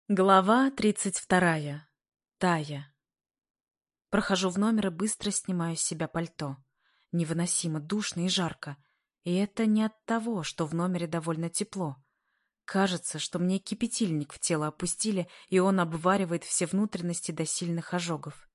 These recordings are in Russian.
Глава 32. Тая. Прохожу в номер и быстро снимаю с себя пальто. Невыносимо душно и жарко. И это не от того, что в номере довольно тепло. Кажется, что мне кипятильник в тело опустили, и он обваривает все внутренности до сильных ожогов.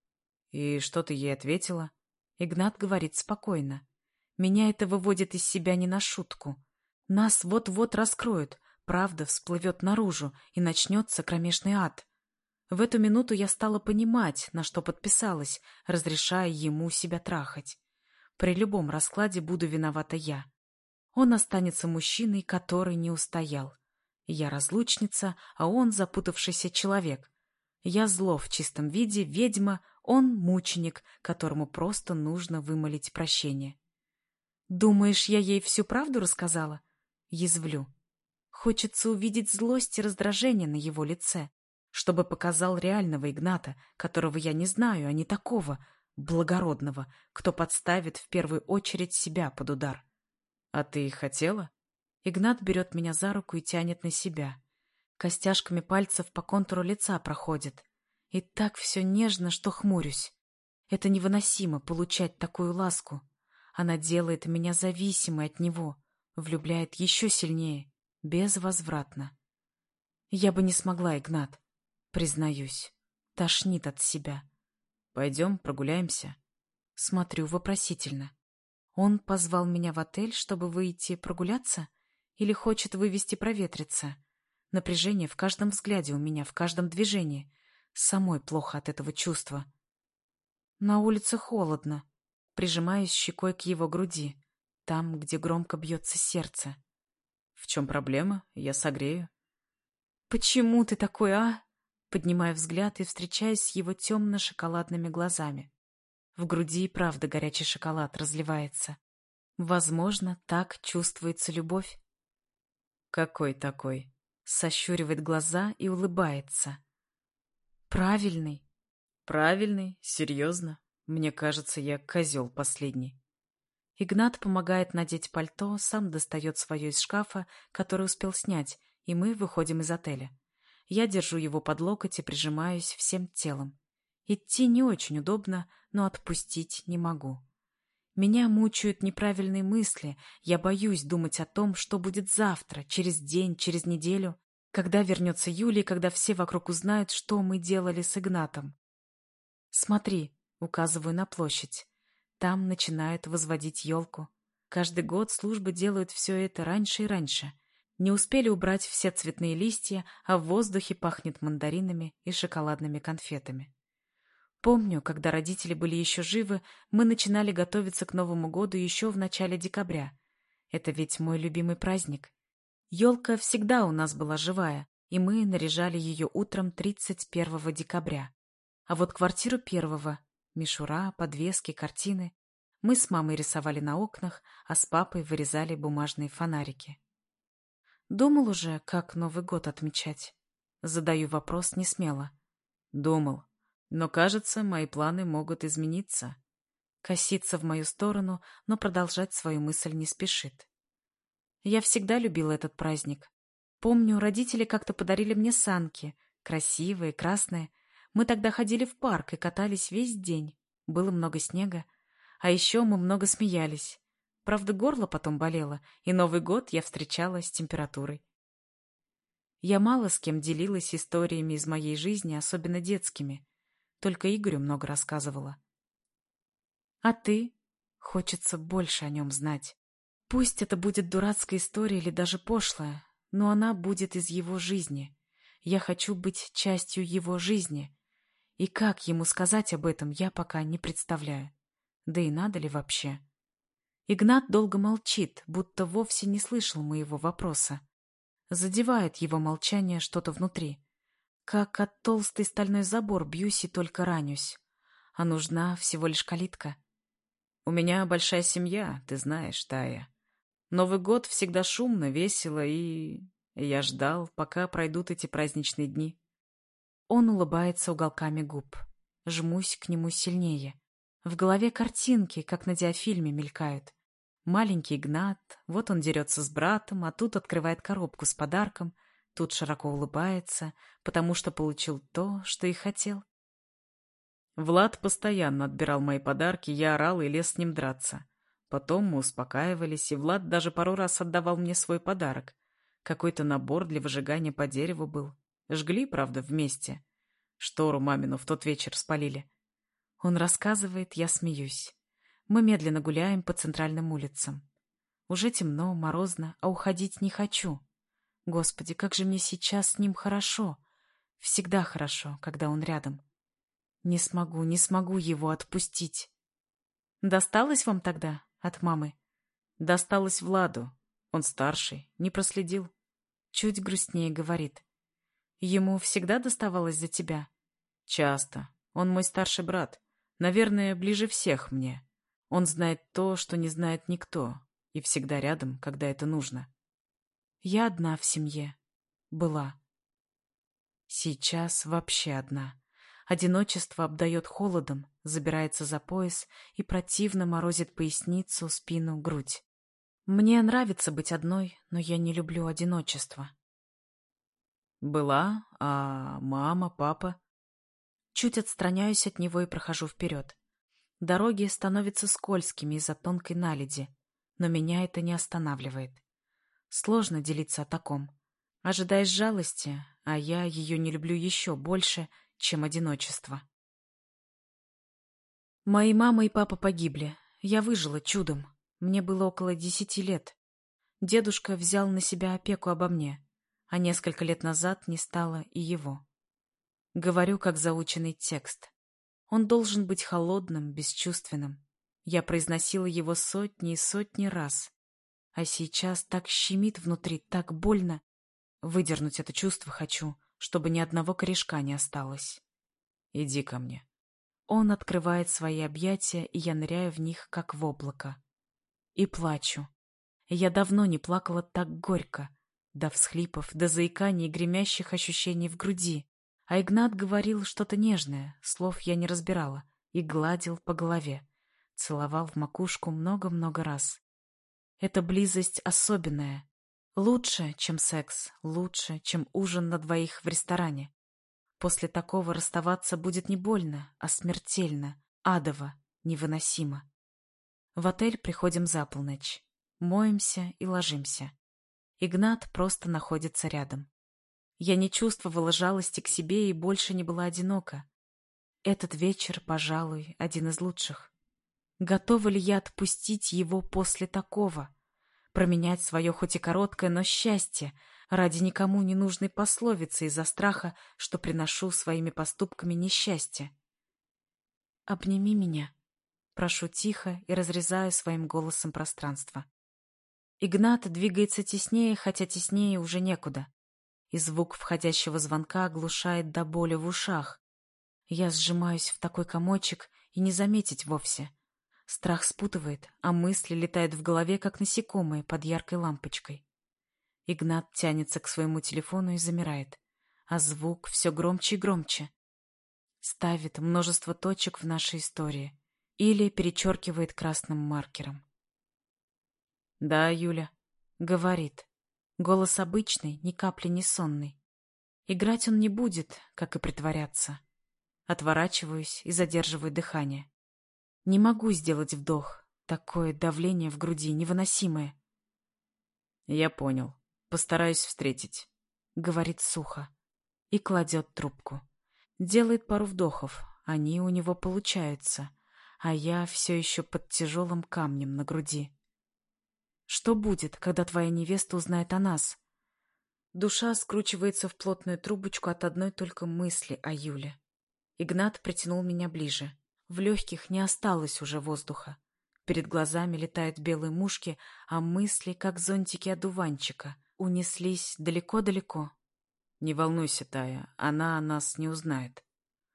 «И что ты ей ответила?» Игнат говорит спокойно. Меня это выводит из себя не на шутку. Нас вот-вот раскроют, правда всплывет наружу, и начнется кромешный ад. В эту минуту я стала понимать, на что подписалась, разрешая ему себя трахать. При любом раскладе буду виновата я. Он останется мужчиной, который не устоял. Я разлучница, а он запутавшийся человек. Я зло в чистом виде, ведьма, он мученик, которому просто нужно вымолить прощение. «Думаешь, я ей всю правду рассказала?» Язвлю. Хочется увидеть злость и раздражение на его лице, чтобы показал реального Игната, которого я не знаю, а не такого, благородного, кто подставит в первую очередь себя под удар. «А ты хотела?» Игнат берет меня за руку и тянет на себя. Костяшками пальцев по контуру лица проходит. И так все нежно, что хмурюсь. Это невыносимо получать такую ласку. Она делает меня зависимой от него, влюбляет еще сильнее, безвозвратно. Я бы не смогла, Игнат, признаюсь. Тошнит от себя. Пойдем прогуляемся. Смотрю вопросительно. Он позвал меня в отель, чтобы выйти прогуляться? Или хочет вывести проветриться? Напряжение в каждом взгляде у меня, в каждом движении. Самой плохо от этого чувства. На улице холодно. Прижимаюсь щекой к его груди, там, где громко бьется сердце. В чем проблема? Я согрею. Почему ты такой, а? Поднимаю взгляд и встречаюсь с его темно-шоколадными глазами. В груди и правда горячий шоколад разливается. Возможно, так чувствуется любовь. Какой такой? Сощуривает глаза и улыбается. Правильный. Правильный? Серьезно? Мне кажется, я козел последний. Игнат помогает надеть пальто, сам достает свое из шкафа, который успел снять, и мы выходим из отеля. Я держу его под локоть и прижимаюсь всем телом. Идти не очень удобно, но отпустить не могу. Меня мучают неправильные мысли, я боюсь думать о том, что будет завтра, через день, через неделю, когда вернется Юлия, когда все вокруг узнают, что мы делали с Игнатом. «Смотри», — указываю на площадь. Там начинают возводить елку. Каждый год службы делают все это раньше и раньше. Не успели убрать все цветные листья, а в воздухе пахнет мандаринами и шоколадными конфетами. Помню, когда родители были еще живы, мы начинали готовиться к Новому году еще в начале декабря. Это ведь мой любимый праздник. Елка всегда у нас была живая, и мы наряжали ее утром 31 декабря. А вот квартиру 1-го, мишура, подвески, картины, мы с мамой рисовали на окнах, а с папой вырезали бумажные фонарики. Думал уже, как Новый год отмечать? Задаю вопрос несмело. Думал. Но, кажется, мои планы могут измениться. Косится в мою сторону, но продолжать свою мысль не спешит. Я всегда любила этот праздник. Помню, родители как-то подарили мне санки. Красивые, красные. Мы тогда ходили в парк и катались весь день. Было много снега. А еще мы много смеялись. Правда, горло потом болело, и Новый год я встречала с температурой. Я мало с кем делилась историями из моей жизни, особенно детскими. Только Игорю много рассказывала. А ты? Хочется больше о нем знать. Пусть это будет дурацкая история или даже пошлая, но она будет из его жизни. Я хочу быть частью его жизни. И как ему сказать об этом, я пока не представляю. Да и надо ли вообще? Игнат долго молчит, будто вовсе не слышал моего вопроса. Задевает его молчание что-то внутри. Как от толстый стальной забор бьюсь и только ранюсь. А нужна всего лишь калитка. У меня большая семья, ты знаешь, Тая. Новый год всегда шумно, весело, и... Я ждал, пока пройдут эти праздничные дни. Он улыбается уголками губ. Жмусь к нему сильнее. В голове картинки, как на диафильме, мелькают. Маленький Игнат, вот он дерется с братом, а тут открывает коробку с подарком. Тут широко улыбается, потому что получил то, что и хотел. Влад постоянно отбирал мои подарки, я орал и лез с ним драться. Потом мы успокаивались, и Влад даже пару раз отдавал мне свой подарок. Какой-то набор для выжигания по дереву был. Жгли, правда, вместе. Штору мамину в тот вечер спалили. Он рассказывает, я смеюсь. Мы медленно гуляем по центральным улицам. Уже темно, морозно, а уходить не хочу. Господи, как же мне сейчас с ним хорошо. Всегда хорошо, когда он рядом. Не смогу его отпустить. Досталось вам тогда от мамы? Досталось Владу. Он старший, не проследил. Чуть грустнее говорит. Ему всегда доставалось за тебя? Часто. Он мой старший брат. Наверное, ближе всех мне. Он знает то, что не знает никто. И всегда рядом, когда это нужно. Я одна в семье. Была. Сейчас вообще одна. Одиночество обдает холодом, забирается за пояс и противно морозит поясницу, спину, грудь. Мне нравится быть одной, но я не люблю одиночество. Была, а мама, папа? Чуть отстраняюсь от него и прохожу вперед. Дороги становятся скользкими из-за тонкой наледи, но меня это не останавливает. Сложно делиться о таком. Ожидаешь жалости, а я ее не люблю еще больше, чем одиночество. Мои мама и папа погибли. Я выжила чудом. Мне было около 10 лет. Дедушка взял на себя опеку обо мне, а несколько лет назад не стало и его. Говорю, как заученный текст. Он должен быть холодным, бесчувственным. Я произносила его сотни и сотни раз. А сейчас так щемит внутри, так больно. Выдернуть это чувство хочу, чтобы ни одного корешка не осталось. Иди ко мне. Он открывает свои объятия, и я ныряю в них, как в облако. И плачу. Я давно не плакала так горько, до всхлипов, до заиканий и гремящих ощущений в груди. А Игнат говорил что-то нежное, слов я не разбирала, и гладил по голове. Целовал в макушку много-много раз. Эта близость особенная. Лучше, чем секс, лучше, чем ужин на двоих в ресторане. После такого расставаться будет не больно, а смертельно, адово, невыносимо. В отель приходим за полночь. Моемся и ложимся. Игнат просто находится рядом. Я не чувствовала жалости к себе и больше не была одинока. Этот вечер, пожалуй, один из лучших. Готова ли я отпустить его после такого? Променять свое хоть и короткое, но счастье ради никому не нужной пословицы из-за страха, что приношу своими поступками несчастье? «Обними меня», — прошу тихо и разрезаю своим голосом пространство. Игнат двигается теснее, хотя теснее уже некуда. И звук входящего звонка оглушает до боли в ушах. Я сжимаюсь в такой комочек и не заметить вовсе. Страх спутывает, а мысли летают в голове, как насекомые под яркой лампочкой. Игнат тянется к своему телефону и замирает, а звук все громче и громче. Ставит множество точек в нашей истории или перечеркивает красным маркером. Да, Юля. Говорит. Голос обычный, ни капли не сонный. Играть он не будет, как и притворяться. Отворачиваюсь и задерживаю дыхание. Не могу сделать вдох. Такое давление в груди невыносимое. Я понял. Постараюсь встретить. Говорит сухо. И кладет трубку. Делает пару вдохов. Они у него получаются. А я все еще под тяжелым камнем на груди. Что будет, когда твоя невеста узнает о нас? Душа скручивается в плотную трубочку от одной только мысли о Юле. Игнат притянул меня ближе. В легких не осталось уже воздуха. Перед глазами летают белые мушки, а мысли, как зонтики одуванчика, унеслись далеко-далеко. Не волнуйся, Тая, она о нас не узнает.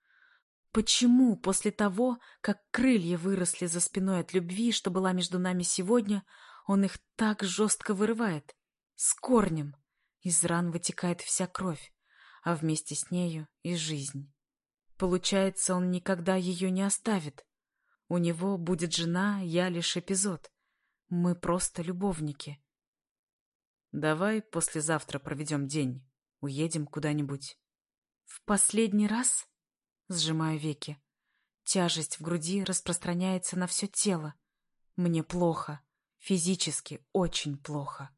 Почему после того, как крылья выросли за спиной от любви, что была между нами сегодня, он их так жестко вырывает? С корнем. Из ран вытекает вся кровь, а вместе с нею и жизнь. Получается, он никогда ее не оставит. У него будет жена, я лишь эпизод. Мы просто любовники. Давай послезавтра проведем день. Уедем куда-нибудь. В последний раз? Сжимаю веки. Тяжесть в груди распространяется на все тело. Мне плохо. Физически очень плохо.